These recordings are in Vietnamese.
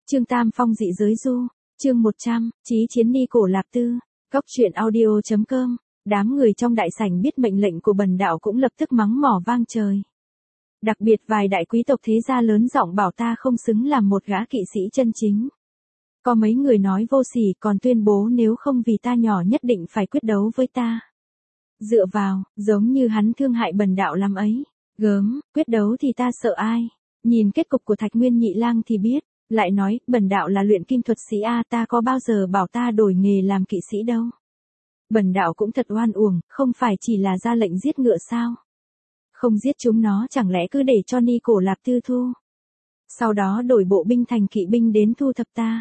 Trương Tam Phong dị giới du, chương 100, chí chiến ni cổ Lạp Tư, Cóc truyện audio.com, đám người trong đại sảnh biết mệnh lệnh của bần đạo cũng lập tức mắng mỏ vang trời. Đặc biệt vài đại quý tộc thế gia lớn giọng bảo ta không xứng làm một gã kỵ sĩ chân chính. Có mấy người nói vô sỉ còn tuyên bố nếu không vì ta nhỏ nhất định phải quyết đấu với ta. Dựa vào, giống như hắn thương hại bần đạo lắm ấy. Gớm, quyết đấu thì ta sợ ai? Nhìn kết cục của Thạch Nguyên Nhị Lang thì biết. Lại nói, bần đạo là luyện kim thuật sĩ A, ta có bao giờ bảo ta đổi nghề làm kỵ sĩ đâu. Bần đạo cũng thật oan uổng, không phải chỉ là ra lệnh giết ngựa sao? Không giết chúng nó chẳng lẽ cứ để cho ni cổ Lạp Tư thu. Sau đó đổi bộ binh thành kỵ binh đến thu thập ta.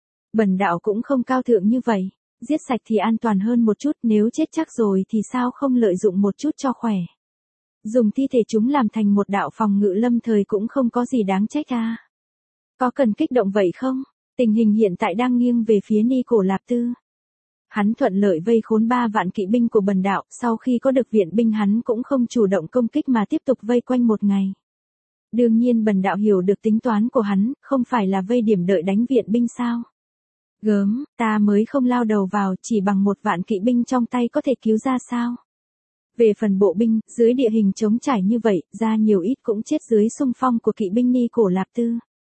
Bần đạo cũng không cao thượng như vậy, giết sạch thì an toàn hơn một chút, nếu chết chắc rồi thì sao không lợi dụng một chút cho khỏe. Dùng thi thể chúng làm thành một đạo phòng ngự lâm thời cũng không có gì đáng trách à. Có cần kích động vậy không? Tình hình hiện tại đang nghiêng về phía ni cổ Lạp Tư. Hắn thuận lợi vây khốn 3 vạn kỵ binh của bần đạo, sau khi có được viện binh hắn cũng không chủ động công kích mà tiếp tục vây quanh một ngày. Đương nhiên bần đạo hiểu được tính toán của hắn, không phải là vây điểm đợi đánh viện binh sao? Gớm, ta mới không lao đầu vào, chỉ bằng 1 vạn kỵ binh trong tay có thể cứu ra sao? Về phần bộ binh, dưới địa hình trống trải như vậy, ra nhiều ít cũng chết dưới xung phong của kỵ binh ni cổ Lạp Tư.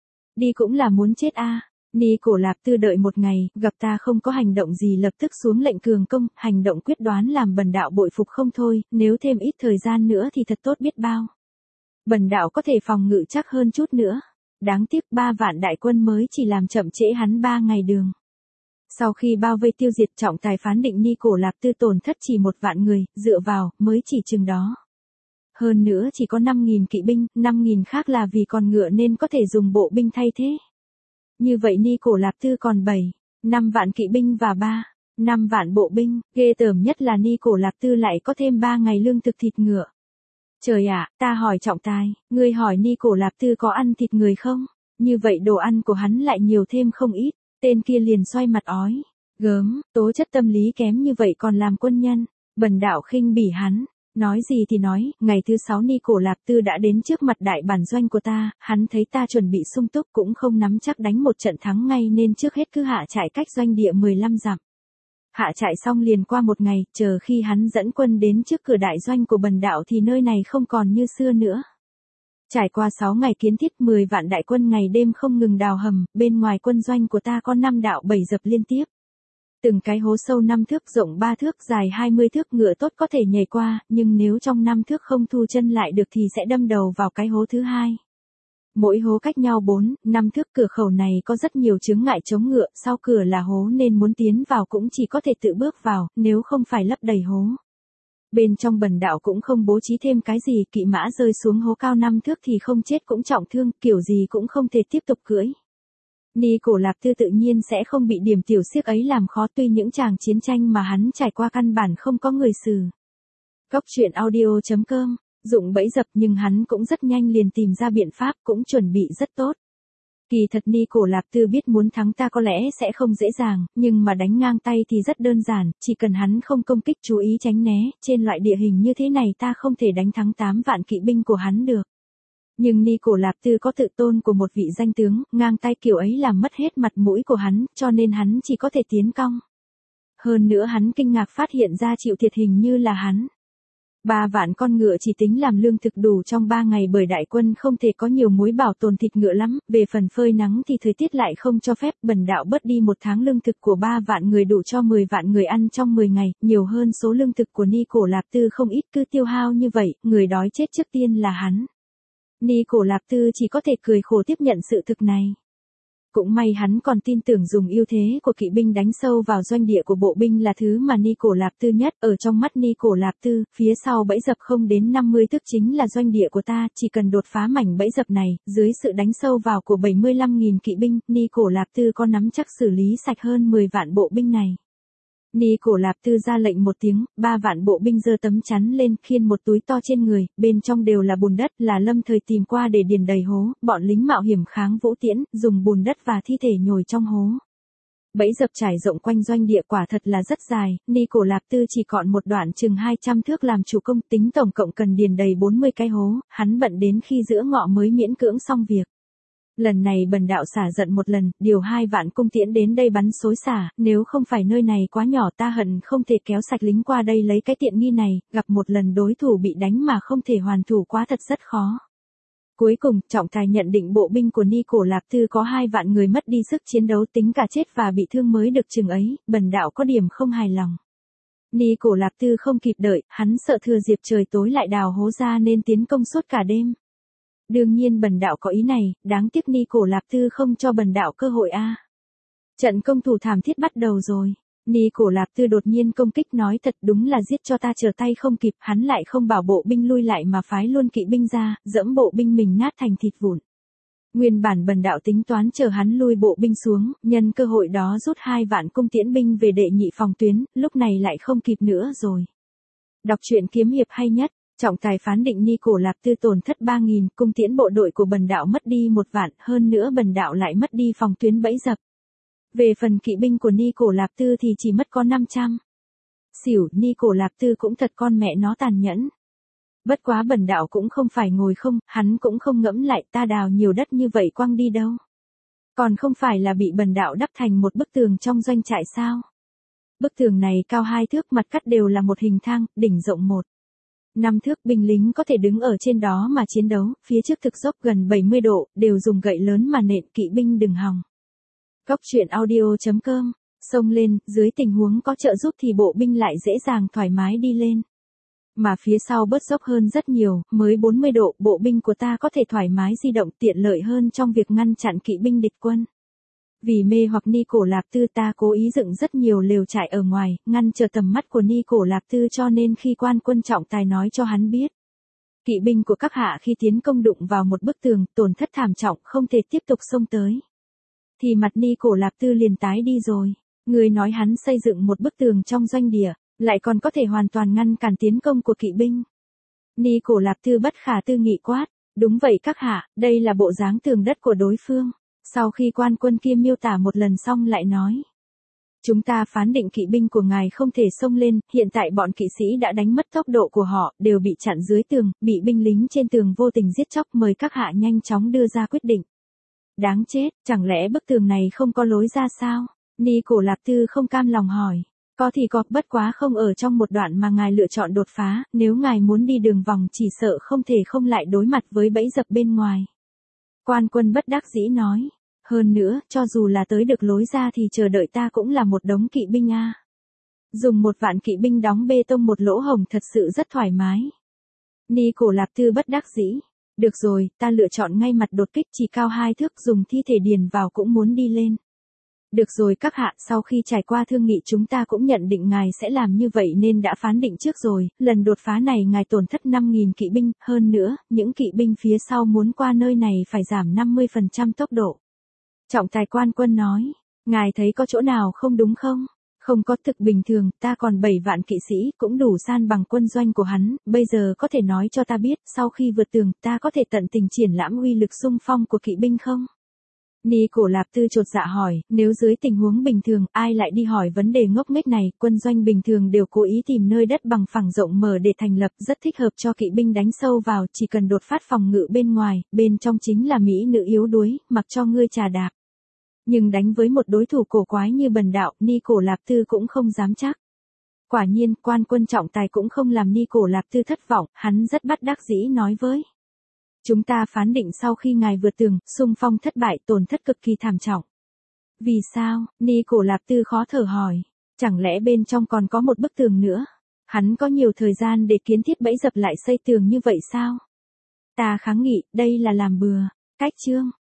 Đi cũng là muốn chết a. Ni cổ Lạp Tư đợi một ngày, gặp ta không có hành động gì lập tức xuống lệnh cường công, hành động quyết đoán làm bần đạo bội phục không thôi, nếu thêm ít thời gian nữa thì thật tốt biết bao. Bần đạo có thể phòng ngự chắc hơn chút nữa. Đáng tiếc 3 vạn đại quân mới chỉ làm chậm trễ hắn 3 ngày đường. Sau khi bao vây tiêu diệt, trọng tài phán định ni cổ Lạp Tư tổn thất chỉ 1 vạn người, dựa vào, mới chỉ chừng đó. Hơn nữa chỉ có 5.000 kỵ binh, 5.000 khác là vì còn ngựa nên có thể dùng bộ binh thay thế. Như vậy ni cổ Lạp Tư còn 5 vạn kỵ binh và 5 vạn bộ binh, ghê tởm nhất là ni cổ Lạp Tư lại có thêm 3 ngày lương thực thịt ngựa. Trời ạ, ta hỏi trọng tài, ngươi hỏi ni cổ Lạp Tư có ăn thịt người không? Như vậy đồ ăn của hắn lại nhiều thêm không ít, tên kia liền xoay mặt ói. Gớm, tố chất tâm lý kém như vậy còn làm quân nhân, bần đạo khinh bỉ hắn. Nói gì thì nói, ngày thứ 6 ni cổ Lạp Tư đã đến trước mặt đại bản doanh của ta, hắn thấy ta chuẩn bị sung túc cũng không nắm chắc đánh một trận thắng ngay nên trước hết cứ hạ trại cách doanh địa 15 dặm. Hạ trại xong liền qua một ngày, chờ khi hắn dẫn quân đến trước cửa đại doanh của bần đạo thì nơi này không còn như xưa nữa. Trải qua 6 ngày kiến thiết 10 vạn đại quân ngày đêm không ngừng đào hầm, bên ngoài quân doanh của ta có 5 đạo 7 dập liên tiếp. Từng cái hố sâu 5 thước rộng 3 thước dài 20 thước ngựa tốt có thể nhảy qua, nhưng nếu trong 5 thước không thu chân lại được thì sẽ đâm đầu vào cái hố thứ hai. Mỗi hố cách nhau 4-5 thước, cửa khẩu này có rất nhiều chướng ngại chống ngựa, sau cửa là hố nên muốn tiến vào cũng chỉ có thể tự bước vào, nếu không phải lấp đầy hố. Bên trong bần đạo cũng không bố trí thêm cái gì, kỵ mã rơi xuống hố cao 5 thước thì không chết cũng trọng thương, kiểu gì cũng không thể tiếp tục cưỡi. Ni cổ Lạp Tư tự nhiên sẽ không bị điểm tiểu xiếc ấy làm khó, tuy những tràng chiến tranh mà hắn trải qua căn bản không có người xử. Cóc truyện audio.com, dụng bẫy dập nhưng hắn cũng rất nhanh liền tìm ra biện pháp, cũng chuẩn bị rất tốt. Kỳ thật ni cổ Lạp Tư biết muốn thắng ta có lẽ sẽ không dễ dàng, nhưng mà đánh ngang tay thì rất đơn giản, chỉ cần hắn không công kích chú ý tránh né, trên loại địa hình như thế này ta không thể đánh thắng 8 vạn kỵ binh của hắn được. Nhưng ni cổ Lạp Tư có tự tôn của một vị danh tướng, ngang tay kiểu ấy làm mất hết mặt mũi của hắn, cho nên hắn chỉ có thể tiến cong. Hơn nữa hắn kinh ngạc phát hiện ra chịu thiệt hình như là hắn. 3 vạn con ngựa chỉ tính làm lương thực đủ trong 3 ngày bởi đại quân không thể có nhiều muối bảo tồn thịt ngựa lắm, về phần phơi nắng thì thời tiết lại không cho phép, bần đạo bớt đi 1 tháng lương thực của 3 vạn người đủ cho 10 vạn người ăn trong 10 ngày, nhiều hơn số lương thực của ni cổ Lạp Tư không ít, cứ tiêu hao như vậy, người đói chết trước tiên là hắn. Ni cổ Lạp Tư chỉ có thể cười khổ tiếp nhận sự thực này. Cũng may hắn còn tin tưởng dùng ưu thế của kỵ binh đánh sâu vào doanh địa của bộ binh là thứ mà ni cổ Lạp Tư nhất, ở trong mắt ni cổ Lạp Tư, phía sau bẫy dập không đến 50 thước chính là doanh địa của ta, chỉ cần đột phá mảnh bẫy dập này, dưới sự đánh sâu vào của 75.000 kỵ binh, ni cổ Lạp Tư có nắm chắc xử lý sạch hơn 10 vạn bộ binh này. Ni cổ Lạp Tư ra lệnh một tiếng, 3 vạn bộ binh giơ tấm chắn lên, khiêng một túi to trên người, bên trong đều là bùn đất, là lâm thời tìm qua để điền đầy hố, bọn lính mạo hiểm kháng vũ tiễn, dùng bùn đất và thi thể nhồi trong hố. Bẫy dập trải rộng quanh doanh địa quả thật là rất dài, ni cổ Lạp Tư chỉ còn một đoạn chừng 200 thước làm chủ công, tính tổng cộng cần điền đầy 40 cái hố, hắn bận đến khi giữa ngọ mới miễn cưỡng xong việc. Lần này bần đạo xả giận một lần, điều 2 vạn cung tiễn đến đây bắn xối xả, nếu không phải nơi này quá nhỏ ta hận không thể kéo sạch lính qua đây lấy cái tiện nghi này, gặp một lần đối thủ bị đánh mà không thể hoàn thủ quá thật rất khó. Cuối cùng, trọng tài nhận định bộ binh của Ni Cổ Lạp Tư có 2 vạn người mất đi sức chiến đấu tính cả chết và bị thương mới được chừng ấy, bần đạo có điểm không hài lòng. Ni Cổ Lạp Tư không kịp đợi, hắn sợ thừa dịp trời tối lại đào hố ra nên tiến công suốt cả đêm. Đương nhiên bần đạo có ý này, đáng tiếc Ni Cổ Lạp Tư không cho bần đạo cơ hội a. Trận công thủ thảm thiết bắt đầu rồi. Ni Cổ Lạp Tư đột nhiên công kích nói thật đúng là giết cho ta trở tay không kịp, hắn lại không bảo bộ binh lui lại mà phái luôn kỵ binh ra, dẫm bộ binh mình nát thành thịt vụn. Nguyên bản bần đạo tính toán chờ hắn lui bộ binh xuống, nhân cơ hội đó rút 2 vạn cung tiễn binh về đệ nhị phòng tuyến, lúc này lại không kịp nữa rồi. Đọc truyện kiếm hiệp hay nhất. Trọng tài phán định Ni Cổ Lạp Tư tổn thất 3.000, cung tiễn bộ đội của bần đạo mất đi 1 vạn, hơn nữa bần đạo lại mất đi phòng tuyến bẫy dập. Về phần kỵ binh của Ni Cổ Lạp Tư thì chỉ mất có 500. Xỉu, Ni Cổ Lạp Tư cũng thật con mẹ nó tàn nhẫn. Bất quá bần đạo cũng không phải ngồi không, hắn cũng không ngẫm lại ta đào nhiều đất như vậy quăng đi đâu. Còn không phải là bị bần đạo đắp thành một bức tường trong doanh trại sao. Bức tường này cao 2 thước, mặt cắt đều là một hình thang, đỉnh rộng 5 thước, binh lính có thể đứng ở trên đó mà chiến đấu, phía trước thực dốc gần 70 độ, đều dùng gậy lớn mà nện kỵ binh đừng hòng. Góc truyện audio.com, xông lên, dưới tình huống có trợ giúp thì bộ binh lại dễ dàng thoải mái đi lên. Mà phía sau bớt dốc hơn rất nhiều, mới 40 độ, bộ binh của ta có thể thoải mái di động tiện lợi hơn trong việc ngăn chặn kỵ binh địch quân. Vì mê hoặc Ni Cổ Lạp Tư ta cố ý dựng rất nhiều lều trại ở ngoài, ngăn trở tầm mắt của Ni Cổ Lạp Tư cho nên khi quan quân trọng tài nói cho hắn biết. Kỵ binh của các hạ khi tiến công đụng vào một bức tường, tổn thất thảm trọng, không thể tiếp tục xông tới. Thì mặt Ni Cổ Lạp Tư liền tái đi rồi. Người nói hắn xây dựng một bức tường trong doanh địa, lại còn có thể hoàn toàn ngăn cản tiến công của kỵ binh. Ni Cổ Lạp Tư bất khả tư nghị quát. Đúng vậy các hạ, đây là bộ dáng tường đất của đối phương. Sau khi quan quân kia miêu tả một lần xong lại nói. Chúng ta phán định kỵ binh của ngài không thể xông lên, hiện tại bọn kỵ sĩ đã đánh mất tốc độ của họ, đều bị chặn dưới tường, bị binh lính trên tường vô tình giết chóc, mời các hạ nhanh chóng đưa ra quyết định. Đáng chết, chẳng lẽ bức tường này không có lối ra sao? Ni Cổ Lạp Tư không cam lòng hỏi. Có thì có, bất quá không ở trong một đoạn mà ngài lựa chọn đột phá, nếu ngài muốn đi đường vòng chỉ sợ không thể không lại đối mặt với bẫy dập bên ngoài. Quan quân bất đắc dĩ nói. Hơn nữa, cho dù là tới được lối ra thì chờ đợi ta cũng là một đống kỵ binh a. Dùng 1 vạn kỵ binh đóng bê tông một lỗ hổng thật sự rất thoải mái. Ni Cổ Lạp Tư bất đắc dĩ. Được rồi, ta lựa chọn ngay mặt đột kích chỉ cao 2 thước, dùng thi thể điền vào cũng muốn đi lên. Được rồi các hạ, sau khi trải qua thương nghị chúng ta cũng nhận định ngài sẽ làm như vậy nên đã phán định trước rồi, lần đột phá này ngài tổn thất 5.000 kỵ binh, hơn nữa, những kỵ binh phía sau muốn qua nơi này phải giảm 50% tốc độ. Trọng tài quan quân nói, ngài thấy có chỗ nào không đúng không? Không có, thực bình thường, ta còn 7 vạn kỵ sĩ, cũng đủ san bằng quân doanh của hắn, bây giờ có thể nói cho ta biết, sau khi vượt tường, ta có thể tận tình triển lãm uy lực xung phong của kỵ binh không? Ni Cổ Lạp Tư chột dạ hỏi, nếu dưới tình huống bình thường, ai lại đi hỏi vấn đề ngốc nghếch này, quân doanh bình thường đều cố ý tìm nơi đất bằng phẳng rộng mở để thành lập, rất thích hợp cho kỵ binh đánh sâu vào, chỉ cần đột phát phòng ngự bên ngoài, bên trong chính là mỹ nữ yếu đuối, mặc cho ngươi trà đạp. Nhưng đánh với một đối thủ cổ quái như bần đạo, Ni Cổ Lạp Tư cũng không dám chắc. Quả nhiên, quan quân trọng tài cũng không làm Ni Cổ Lạp Tư thất vọng, hắn rất bất đắc dĩ nói với. Chúng ta phán định sau khi ngài vượt tường, xung phong thất bại, tổn thất cực kỳ thảm trọng. Vì sao? Ni Cổ Lạp Tư khó thở hỏi. Chẳng lẽ bên trong còn có một bức tường nữa? Hắn có nhiều thời gian để kiến thiết bẫy dập lại xây tường như vậy sao? Ta kháng nghị, đây là làm bừa. Cách chương.